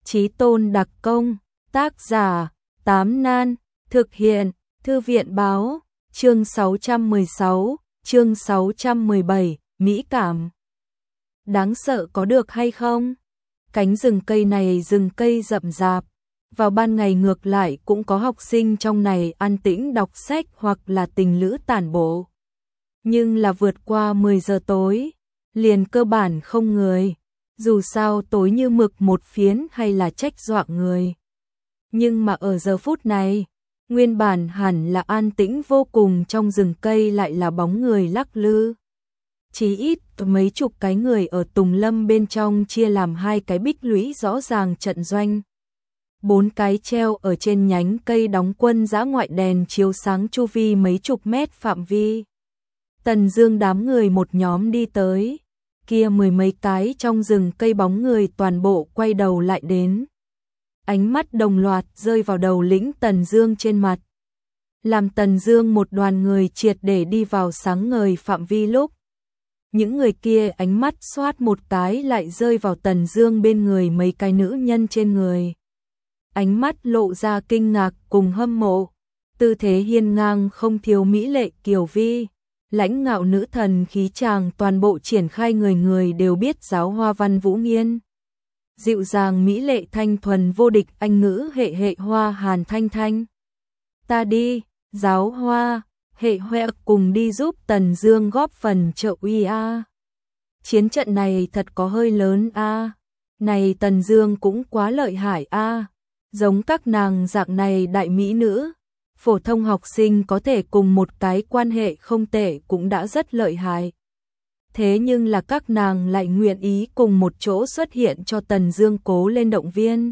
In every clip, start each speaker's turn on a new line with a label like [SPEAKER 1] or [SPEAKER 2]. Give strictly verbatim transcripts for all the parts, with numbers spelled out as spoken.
[SPEAKER 1] Chí tôn đặc công, tác giả, Tám Nan, thực hiện, Thư viện báo, chương sáu trăm mười sáu, chương sáu trăm mười bảy, mỹ cảm. Đáng sợ có được hay không? Cánh rừng cây này rừng cây rậm rạp, vào ban ngày ngược lại cũng có học sinh trong này an tĩnh đọc sách hoặc là tình lữ tản bộ. Nhưng là vượt qua mười giờ tối, liền cơ bản không người, dù sao tối như mực một phiến hay là trách dọa người. Nhưng mà ở giờ phút này, nguyên bản hẳn là an tĩnh vô cùng trong rừng cây lại là bóng người lắc lư. Chỉ ít mấy chục cái người ở Tùng Lâm bên trong chia làm hai cái bích lũy rõ ràng trận doanh. Bốn cái treo ở trên nhánh cây đóng quân dã ngoại đèn chiếu sáng chu vi mấy chục mét phạm vi. Tần Dương đám người một nhóm đi tới, kia mười mấy cái trong rừng cây bóng người toàn bộ quay đầu lại đến. Ánh mắt đồng loạt rơi vào đầu lĩnh Tần Dương trên mặt. Làm Tần Dương một đoàn người triệt để đi vào sáng ngời phạm vi lúc. Những người kia ánh mắt xoát một cái lại rơi vào Tần Dương bên người mấy cái nữ nhân trên người. Ánh mắt lộ ra kinh ngạc cùng hâm mộ, tư thế hiên ngang không thiếu mỹ lệ kiều vi, lãnh ngạo nữ thần khí chàng toàn bộ triển khai người người đều biết giáo hoa Văn Vũ Nghiên. Dịu dàng mỹ lệ thanh thuần vô địch anh ngữ hệ hệ hoa Hàn Thanh Thanh. Ta đi, giáo hoa, hệ huệ cùng đi giúp Tần Dương góp phần trợ uy a. Chiến trận này thật có hơi lớn a. Này Tần Dương cũng quá lợi hại a. Giống các nàng dạng này đại mỹ nữ, phổ thông học sinh có thể cùng một cái quan hệ không tệ cũng đã rất lợi hại. Thế nhưng là các nàng lại nguyện ý cùng một chỗ xuất hiện cho Tần Dương cố lên động viên.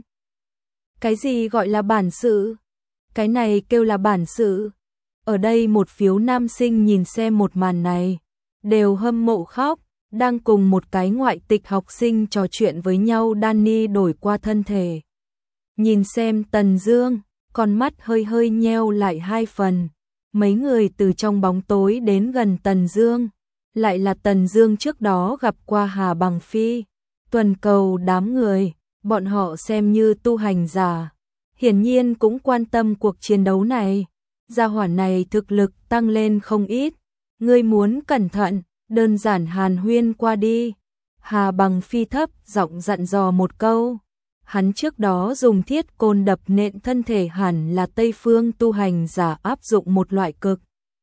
[SPEAKER 1] Cái gì gọi là bản sự? Cái này kêu là bản sự. Ở đây một phiếu nam sinh nhìn xem một màn này, đều hâm mộ khóc, đang cùng một cái ngoại tịch học sinh trò chuyện với nhau. Danny đổi qua thân thể. Nhìn xem Tần Dương, con mắt hơi hơi nheo lại hai phần. Mấy người từ trong bóng tối đến gần Tần Dương, lại là Tần Dương trước đó gặp qua Hà Bằng Phi. Tuần cầu đám người, bọn họ xem như tu hành giả, hiển nhiên cũng quan tâm cuộc chiến đấu này. Gia hỏa này thực lực tăng lên không ít, ngươi muốn cẩn thận, đơn giản hàn huyên qua đi. Hà Bằng Phi thấp giọng dặn dò một câu. Hắn trước đó dùng thiết côn đập nện thân thể hẳn là Tây phương tu hành giả áp dụng một loại cực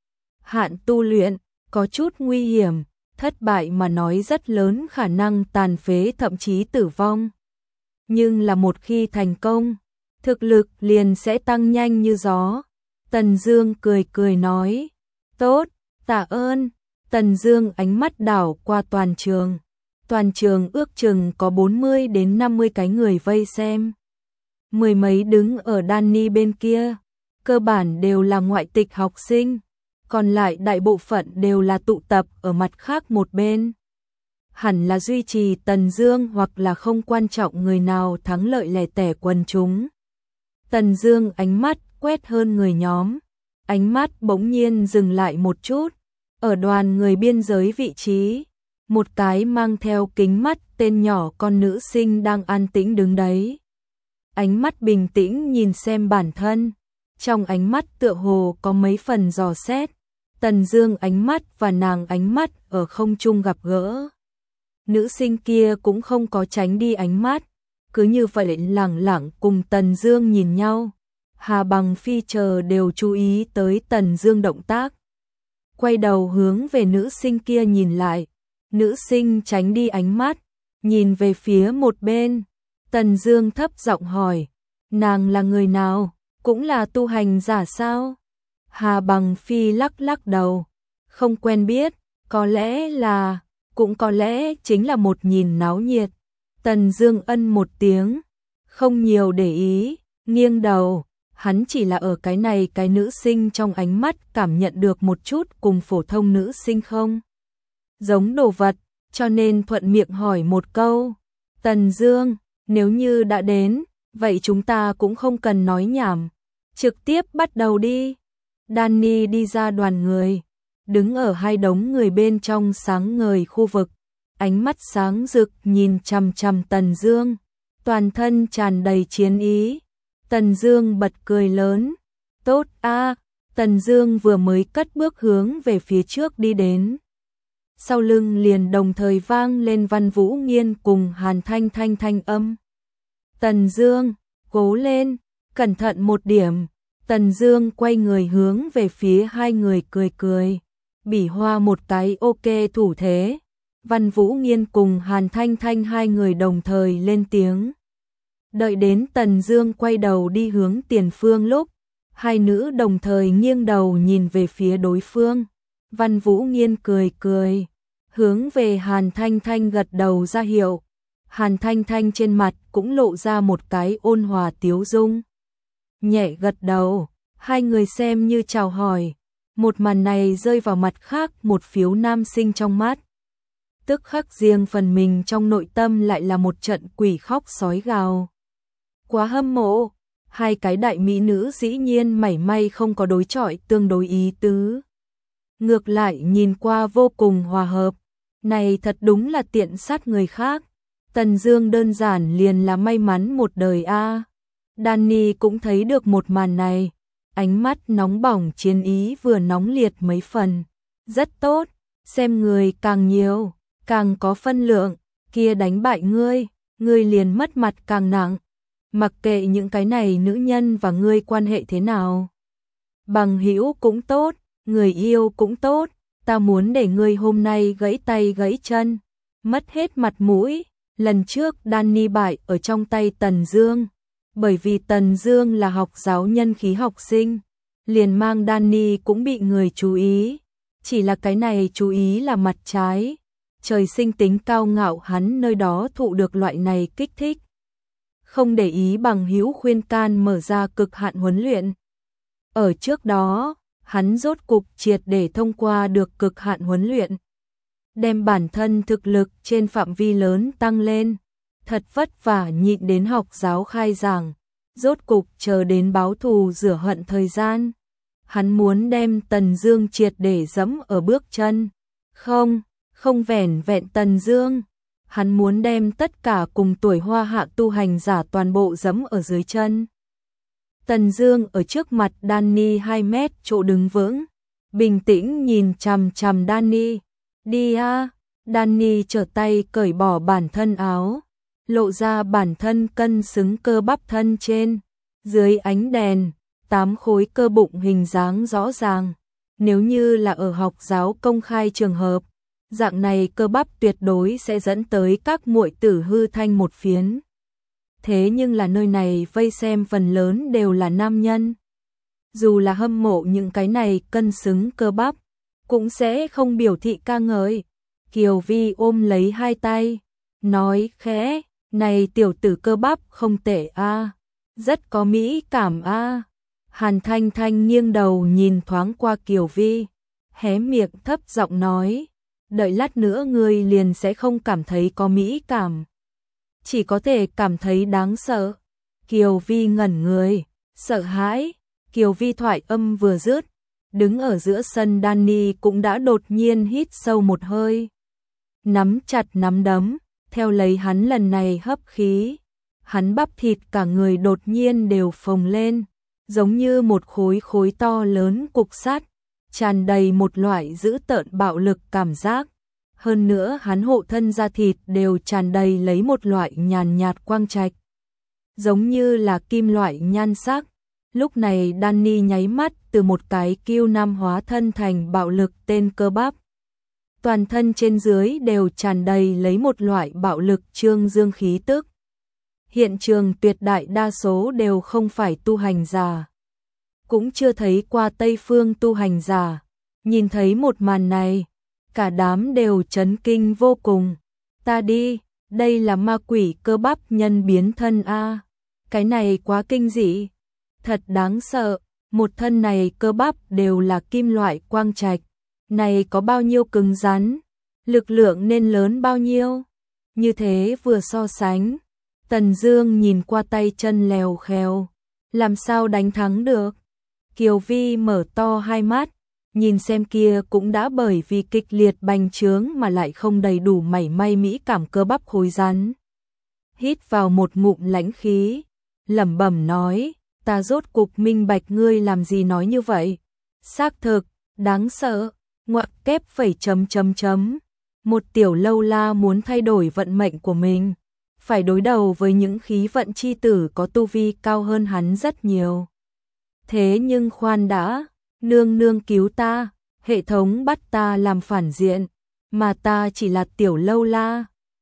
[SPEAKER 1] hạn tu luyện, có chút nguy hiểm, thất bại mà nói rất lớn khả năng tàn phế thậm chí tử vong. Nhưng là một khi thành công, thực lực liền sẽ tăng nhanh như gió. Tần Dương cười cười nói, tốt, tạ ơn. Tần Dương ánh mắt đảo qua toàn trường. Toàn trường ước chừng có bốn mươi đến năm mươi cái người vây xem. Mười mấy đứng ở Danny bên kia, cơ bản đều là ngoại tịch học sinh, còn lại đại bộ phận đều là tụ tập ở mặt khác một bên. Hẳn là duy trì Tần Dương hoặc là không quan trọng người nào thắng lợi lẻ tẻ quần chúng. Tần Dương ánh mắt quét hơn người nhóm, ánh mắt bỗng nhiên dừng lại một chút, ở đoàn người biên giới vị trí. Một cái mang theo kính mắt tên nhỏ con nữ sinh đang an tĩnh đứng đấy. Ánh mắt bình tĩnh nhìn xem bản thân, trong ánh mắt tựa hồ có mấy phần dò xét. Tần Dương ánh mắt và nàng ánh mắt ở không trung gặp gỡ. Nữ sinh kia cũng không có tránh đi ánh mắt, cứ như vậy lẳng lặng cùng Tần Dương nhìn nhau. Hà Bằng Phi chờ đều chú ý tới Tần Dương động tác, quay đầu hướng về nữ sinh kia nhìn lại. Nữ sinh tránh đi ánh mắt, nhìn về phía một bên. Tần Dương thấp giọng hỏi, nàng là người nào, cũng là tu hành giả sao? Hà Bằng Phi lắc lắc đầu, không quen biết, có lẽ là, cũng có lẽ chính là một nhìn náo nhiệt. Tần Dương ân một tiếng, không nhiều để ý, nghiêng đầu, hắn chỉ là ở cái này cái nữ sinh trong ánh mắt cảm nhận được một chút cùng phổ thông nữ sinh không giống đồ vật, cho nên thuận miệng hỏi một câu. Tần Dương, nếu như đã đến, vậy chúng ta cũng không cần nói nhảm, trực tiếp bắt đầu đi. Danny đi ra đoàn người, đứng ở hai đống người bên trong sáng ngời khu vực, ánh mắt sáng rực nhìn chằm chằm Tần Dương. toàn thân tràn đầy chiến ý. Tần Dương bật cười lớn, tốt a. Tần Dương vừa mới cất bước hướng về phía trước đi đến. Sau lưng liền đồng thời vang lên Văn Vũ Nghiên cùng Hàn Thanh Thanh thanh âm. Tần Dương, cố lên, cẩn thận một điểm. Tần Dương quay người hướng về phía hai người cười cười, bỉ hoa một cái ok thủ thế. Văn Vũ Nghiên cùng Hàn Thanh Thanh hai người đồng thời lên tiếng. Đợi đến Tần Dương quay đầu đi hướng tiền phương lúc, hai nữ đồng thời nghiêng đầu nhìn về phía đối phương. Văn Vũ Nghiên cười cười, hướng về Hàn Thanh Thanh gật đầu ra hiệu. Hàn Thanh Thanh trên mặt cũng lộ ra một cái ôn hòa tiếu dung. Nhẹ gật đầu, hai người xem như chào hỏi. Một màn này rơi vào mặt khác một phiếu nam sinh trong mắt. Tức khắc riêng phần mình trong nội tâm lại là một trận quỷ khóc sói gào. Quá hâm mộ, hai cái đại mỹ nữ dĩ nhiên mảy may không có đối chọi tương đối ý tứ. Ngược lại nhìn qua vô cùng hòa hợp, này thật đúng là tiện sát người khác. Tần Dương đơn giản liền là may mắn một đời a. À. Danny cũng thấy được một màn này, ánh mắt nóng bỏng chiến ý vừa nóng liệt mấy phần. Rất tốt, xem người càng nhiều, càng có phân lượng, kia đánh bại ngươi, ngươi liền mất mặt càng nặng. Mặc kệ những cái này nữ nhân và ngươi quan hệ thế nào, bằng hữu cũng tốt, người yêu cũng tốt, ta muốn để ngươi hôm nay gãy tay gãy chân, mất hết mặt mũi. Lần trước Danny bại ở trong tay Tần Dương, bởi vì Tần Dương là học giáo nhân khí học sinh, liền mang Danny cũng bị người chú ý, chỉ là cái này chú ý là mặt trái, trời sinh tính cao ngạo hắn nơi đó thụ được loại này kích thích. Không để ý bằng hữu khuyên can mở ra cực hạn huấn luyện. Ở trước đó, hắn rốt cục triệt để thông qua được cực hạn huấn luyện, đem bản thân thực lực trên phạm vi lớn tăng lên, thật vất vả nhịn đến học giáo khai giảng, rốt cục chờ đến báo thù rửa hận thời gian. Hắn muốn đem Tần Dương triệt để dẫm ở bước chân. Không, không vẻn vẹn Tần Dương, hắn muốn đem tất cả cùng tuổi hoa hạ tu hành giả toàn bộ dẫm ở dưới chân. Tần Dương ở trước mặt Danny hai mét chỗ đứng vững, bình tĩnh nhìn chằm chằm Danny. Đi a. Danny trở tay cởi bỏ bản thân áo, lộ ra bản thân cân xứng cơ bắp thân trên, dưới ánh đèn, tám khối cơ bụng hình dáng rõ ràng. Nếu như là ở học giáo công khai trường hợp, dạng này cơ bắp tuyệt đối sẽ dẫn tới các muội tử hư thanh một phiến. Thế nhưng là nơi này vây xem phần lớn đều là nam nhân. Dù là hâm mộ những cái này cân xứng cơ bắp, cũng sẽ không biểu thị ca ngợi. Kiều Vi ôm lấy hai tay, nói khẽ, này tiểu tử cơ bắp không tệ a, rất có mỹ cảm a. Hàn Thanh Thanh nghiêng đầu nhìn thoáng qua Kiều Vi, hé miệng thấp giọng nói, đợi lát nữa ngươi liền sẽ không cảm thấy có mỹ cảm, chỉ có thể cảm thấy đáng sợ. Kiều Vi ngẩn người, sợ hãi. Kiều Vi thoại âm vừa dứt, đứng ở giữa sân Danny cũng đã đột nhiên hít sâu một hơi, nắm chặt nắm đấm, theo lấy hắn lần này hấp khí, hắn bắp thịt cả người đột nhiên đều phồng lên, giống như một khối khối to lớn cục sắt, tràn đầy một loại dữ tợn bạo lực cảm giác. Hơn nữa hắn hộ thân da thịt đều tràn đầy lấy một loại nhàn nhạt quang trạch, giống như là kim loại nhan sắc. Lúc này Danny nháy mắt từ một cái kiêu nam hóa thân thành bạo lực tên cơ bắp. Toàn thân trên dưới đều tràn đầy lấy một loại bạo lực trương dương khí tức. Hiện trường tuyệt đại đa số đều không phải tu hành giả, cũng chưa thấy qua Tây phương tu hành giả. Nhìn thấy một màn này, cả đám đều chấn kinh vô cùng. Ta đi, đây là ma quỷ cơ bắp nhân biến thân a. Cái này quá kinh dị, thật đáng sợ, một thân này cơ bắp đều là kim loại quang trạch, này có bao nhiêu cứng rắn, lực lượng nên lớn bao nhiêu. Như thế vừa so sánh, Tần Dương nhìn qua tay chân lèo khèo, làm sao đánh thắng được. Kiều Vi mở to hai mắt, nhìn xem kia cũng đã bởi vì kịch liệt bành trướng mà lại không đầy đủ mảy may mỹ cảm cơ bắp khối rắn. hít vào một ngụm lãnh khí, lẩm bẩm nói, ta rốt cục minh bạch ngươi làm gì nói như vậy. Xác thực, đáng sợ, ngoặc kép phẩy chấm chấm chấm. Một tiểu lâu la muốn thay đổi vận mệnh của mình, phải đối đầu với những khí vận chi tử có tu vi cao hơn hắn rất nhiều. Thế nhưng khoan đã, nương nương cứu ta, hệ thống bắt ta làm phản diện, mà ta chỉ là tiểu lâu la,